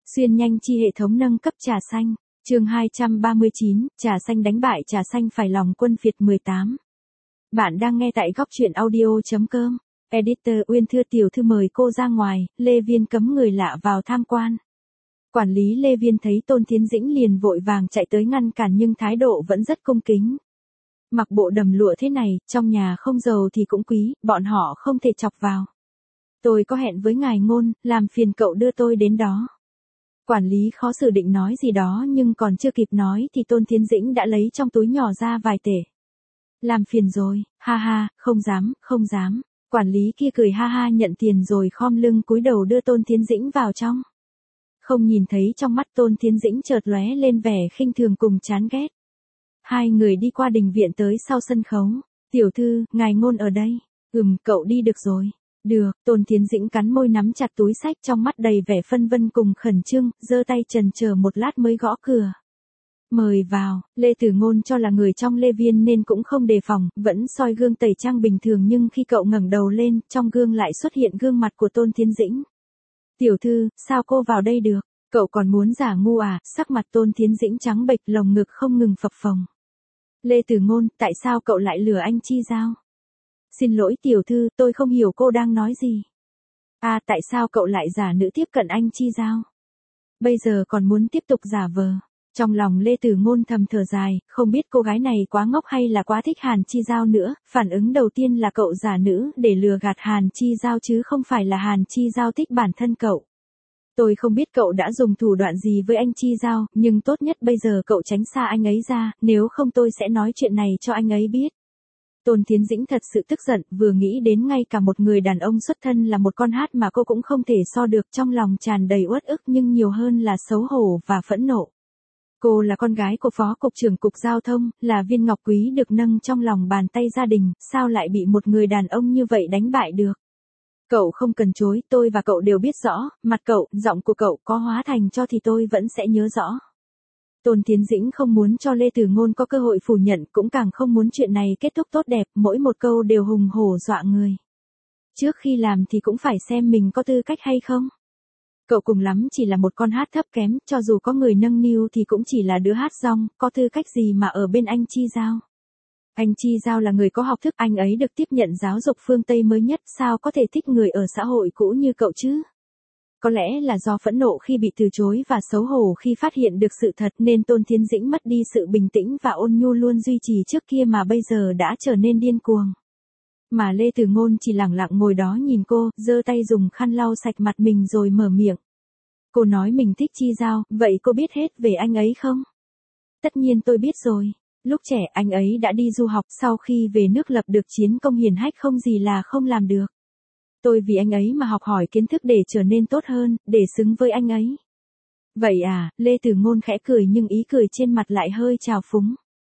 Xuyên nhanh chi hệ thống nâng cấp trà xanh, chương 239, trà xanh đánh bại trà xanh phải lòng quân Việt 18. Bạn đang nghe tại góc truyện audio.com. Editor Uyên thưa tiểu thư mời cô ra ngoài, Lê Viên cấm người lạ vào tham quan. Quản lý Lê Viên thấy Tôn Thiến Dĩnh liền vội vàng chạy tới ngăn cản nhưng thái độ vẫn rất cung kính. Mặc bộ đầm lụa thế này, trong nhà không giàu thì cũng quý, bọn họ không thể chọc vào. Tôi có hẹn với ngài Ngôn, làm phiền cậu đưa tôi đến đó. Quản lý khó xử định nói gì đó nhưng còn chưa kịp nói thì Tôn Thiến Dĩnh đã lấy trong túi nhỏ ra vài tể. Làm phiền rồi, ha ha, không dám, không dám. Quản lý kia cười ha ha nhận tiền rồi khom lưng cúi đầu đưa Tôn Thiến Dĩnh vào trong. Không nhìn thấy trong mắt Tôn Thiến Dĩnh chợt lóe lên vẻ khinh thường cùng chán ghét. Hai người đi qua đình viện tới sau sân khấu. Tiểu thư, ngài Ngôn ở đây. Cậu đi được rồi. Được, Tôn Thiến Dĩnh cắn môi nắm chặt túi xách trong mắt đầy vẻ phân vân cùng khẩn trương, giơ tay chần chờ một lát mới gõ cửa. Mời vào, Lê Tử Ngôn cho là người trong Lê Viên nên cũng không đề phòng, vẫn soi gương tẩy trang bình thường nhưng khi cậu ngẩng đầu lên, trong gương lại xuất hiện gương mặt của Tôn Thiến Dĩnh. Tiểu thư, sao cô vào đây được? Cậu còn muốn giả ngu à? Sắc mặt Tôn Thiến Dĩnh trắng bệch, lồng ngực không ngừng phập phồng. Lê Tử Ngôn, tại sao cậu lại lừa anh Chi Giao? Xin lỗi tiểu thư, tôi không hiểu cô đang nói gì. À, tại sao cậu lại giả nữ tiếp cận anh Chi Giao? Bây giờ còn muốn tiếp tục giả vờ. Trong lòng Lê Tử Ngôn thầm thở dài, không biết cô gái này quá ngốc hay là quá thích Hàn Chi Giao nữa. Phản ứng đầu tiên là cậu giả nữ để lừa gạt Hàn Chi Giao chứ không phải là Hàn Chi Giao thích bản thân cậu. Tôi không biết cậu đã dùng thủ đoạn gì với anh Chi Giao, nhưng tốt nhất bây giờ cậu tránh xa anh ấy ra, nếu không tôi sẽ nói chuyện này cho anh ấy biết. Tôn Thiến Dĩnh thật sự tức giận, vừa nghĩ đến ngay cả một người đàn ông xuất thân là một con hát mà cô cũng không thể so được, trong lòng tràn đầy uất ức nhưng nhiều hơn là xấu hổ và phẫn nộ. Cô là con gái của Phó Cục trưởng Cục Giao thông, là viên ngọc quý được nâng trong lòng bàn tay gia đình, sao lại bị một người đàn ông như vậy đánh bại được? Cậu không cần chối, tôi và cậu đều biết rõ, mặt cậu, giọng của cậu có hóa thành cho thì tôi vẫn sẽ nhớ rõ. Tôn Thiến Dĩnh không muốn cho Lê Tử Ngôn có cơ hội phủ nhận, cũng càng không muốn chuyện này kết thúc tốt đẹp, mỗi một câu đều hùng hổ dọa người. Trước khi làm thì cũng phải xem mình có tư cách hay không. Cậu cùng lắm chỉ là một con hát thấp kém, cho dù có người nâng niu thì cũng chỉ là đứa hát rong, có tư cách gì mà ở bên anh Chi Giao. Anh Chi Giao là người có học thức, anh ấy được tiếp nhận giáo dục phương Tây mới nhất, sao có thể thích người ở xã hội cũ như cậu chứ? Có lẽ là do phẫn nộ khi bị từ chối và xấu hổ khi phát hiện được sự thật nên Tôn Thiến Dĩnh mất đi sự bình tĩnh và ôn nhu luôn duy trì trước kia mà bây giờ đã trở nên điên cuồng. Mà Lê Tử Ngôn chỉ lẳng lặng ngồi đó nhìn cô, giơ tay dùng khăn lau sạch mặt mình rồi mở miệng. Cô nói mình thích Chi Giao, vậy cô biết hết về anh ấy không? Tất nhiên tôi biết rồi. Lúc trẻ anh ấy đã đi du học, sau khi về nước lập được chiến công hiển hách không gì là không làm được. Tôi vì anh ấy mà học hỏi kiến thức để trở nên tốt hơn, để xứng với anh ấy. Vậy à, Lê Tử Ngôn khẽ cười nhưng ý cười trên mặt lại hơi trào phúng.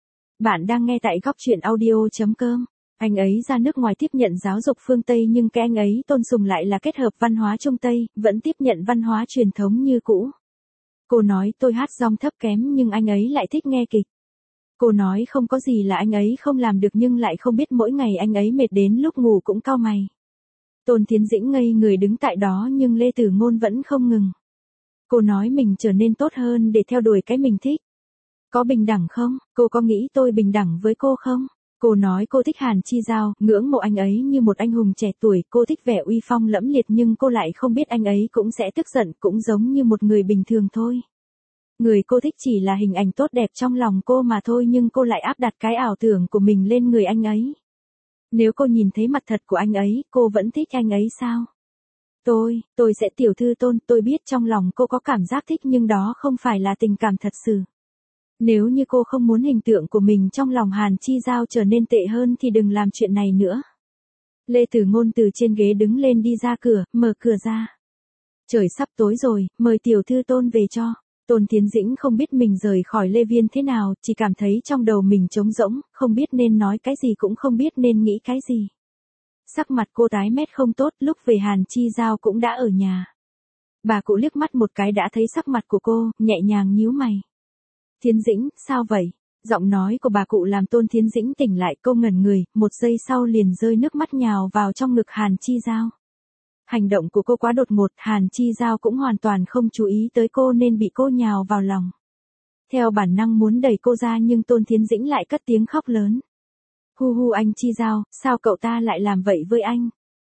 Bạn đang nghe tại góc truyện audio.com. Anh ấy ra nước ngoài tiếp nhận giáo dục phương Tây nhưng cái anh ấy tôn sùng lại là kết hợp văn hóa Trung Tây, vẫn tiếp nhận văn hóa truyền thống như cũ. Cô nói tôi hát rong thấp kém nhưng anh ấy lại thích nghe kịch. Cô nói không có gì là anh ấy không làm được nhưng lại không biết mỗi ngày anh ấy mệt đến lúc ngủ cũng cau mày. Tôn Thiến Dĩnh ngây người đứng tại đó nhưng Lê Tử Ngôn vẫn không ngừng. Cô nói mình trở nên tốt hơn để theo đuổi cái mình thích. Có bình đẳng không? Cô có nghĩ tôi bình đẳng với cô không? Cô nói cô thích Hàn Chi Giao, ngưỡng mộ anh ấy như một anh hùng trẻ tuổi, cô thích vẻ uy phong lẫm liệt nhưng cô lại không biết anh ấy cũng sẽ tức giận, cũng giống như một người bình thường thôi. Người cô thích chỉ là hình ảnh tốt đẹp trong lòng cô mà thôi nhưng cô lại áp đặt cái ảo tưởng của mình lên người anh ấy. Nếu cô nhìn thấy mặt thật của anh ấy, cô vẫn thích anh ấy sao? Tôi sẽ tiểu thư Tôn, tôi biết trong lòng cô có cảm giác thích nhưng đó không phải là tình cảm thật sự. Nếu như cô không muốn hình tượng của mình trong lòng Hàn Chi Giao trở nên tệ hơn thì đừng làm chuyện này nữa. Lê Tử Ngôn từ trên ghế đứng lên đi ra cửa, mở cửa ra. Trời sắp tối rồi, mời tiểu thư Tôn về cho. Tôn Thiến Dĩnh không biết mình rời khỏi Lê Viên thế nào, chỉ cảm thấy trong đầu mình trống rỗng, không biết nên nói cái gì cũng không biết nên nghĩ cái gì. Sắc mặt cô tái mét không tốt, lúc về Hàn Chi Giao cũng đã ở nhà. Bà cụ liếc mắt một cái đã thấy sắc mặt của cô, nhẹ nhàng nhíu mày. Thiến Dĩnh, sao vậy? Giọng nói của bà cụ làm Tôn Thiến Dĩnh tỉnh lại, cô ngẩn người, một giây sau liền rơi nước mắt nhào vào trong ngực Hàn Chi Giao. Hành động của cô quá đột ngột, Hàn Chi Giao cũng hoàn toàn không chú ý tới cô nên bị cô nhào vào lòng. Theo bản năng muốn đẩy cô ra nhưng Tôn Thiến Dĩnh lại cất tiếng khóc lớn. Hu hu anh Chi Giao, sao cậu ta lại làm vậy với anh?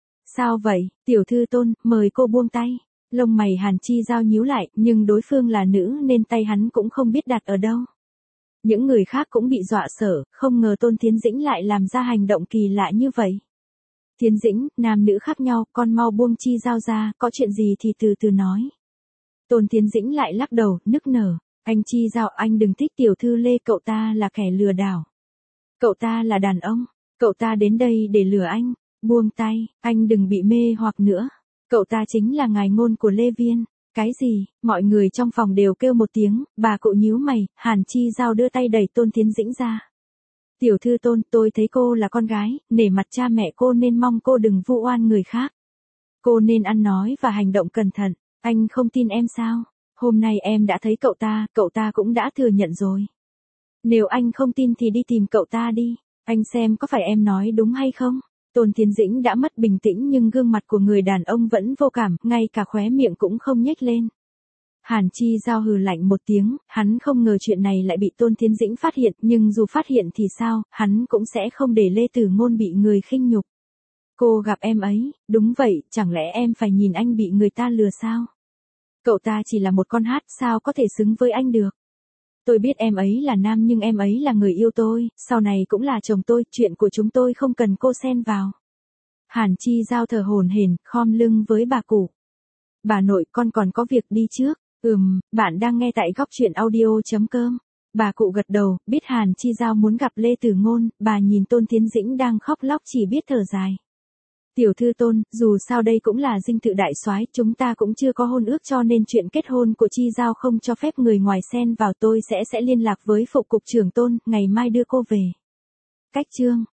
Sao vậy, tiểu thư Tôn, mời cô buông tay. Lông mày Hàn Chi Giao nhíu lại, nhưng đối phương là nữ nên tay hắn cũng không biết đặt ở đâu. Những người khác cũng bị dọa sợ, không ngờ Tôn Thiến Dĩnh lại làm ra hành động kỳ lạ như vậy. Thiến Dĩnh, nam nữ khác nhau, con mau buông Chi Giao ra, có chuyện gì thì từ từ nói. Tôn Thiến Dĩnh lại lắc đầu, nức nở. Anh Chi Giao, anh đừng thích tiểu thư Lê, cậu ta là kẻ lừa đảo. Cậu ta là đàn ông, cậu ta đến đây để lừa anh. Buông tay, anh đừng bị mê hoặc nữa. Cậu ta chính là ngài ngôn của Lê Viên. Cái gì? Mọi người trong phòng đều kêu một tiếng, bà cụ nhíu mày, Hàn Chi Giao đưa tay đẩy Tôn Thiến Dĩnh ra. Tiểu thư Tôn, tôi thấy cô là con gái, nể mặt cha mẹ cô nên mong cô đừng vu oan người khác. Cô nên ăn nói và hành động cẩn thận, anh không tin em sao? Hôm nay em đã thấy cậu ta cũng đã thừa nhận rồi. Nếu anh không tin thì đi tìm cậu ta đi, anh xem có phải em nói đúng hay không? Tôn Thiến Dĩnh đã mất bình tĩnh nhưng gương mặt của người đàn ông vẫn vô cảm, ngay cả khóe miệng cũng không nhếch lên. Hàn Chi Giao hừ lạnh một tiếng, hắn không ngờ chuyện này lại bị Tôn Thiến Dĩnh phát hiện, nhưng dù phát hiện thì sao, hắn cũng sẽ không để Lê Tử Ngôn bị người khinh nhục. Cô gặp em ấy, đúng vậy, chẳng lẽ em phải nhìn anh bị người ta lừa sao? Cậu ta chỉ là một con hát, sao có thể xứng với anh được? Tôi biết em ấy là nam nhưng em ấy là người yêu tôi, sau này cũng là chồng tôi, chuyện của chúng tôi không cần cô xen vào. Hàn Chi Giao thở hổn hển, khom lưng với bà cụ. Bà nội, con còn có việc đi trước. Bạn đang nghe tại góc truyện audio.com. Bà cụ gật đầu, biết Hàn Chi Giao muốn gặp Lê Tử Ngôn, bà nhìn Tôn Thiến Dĩnh đang khóc lóc chỉ biết thở dài. Tiểu thư Tôn, dù sao đây cũng là dinh thự đại soái, chúng ta cũng chưa có hôn ước cho nên chuyện kết hôn của Chi Giao không cho phép người ngoài xen vào, tôi sẽ liên lạc với phụ cục trưởng Tôn, ngày mai đưa cô về. Cách chương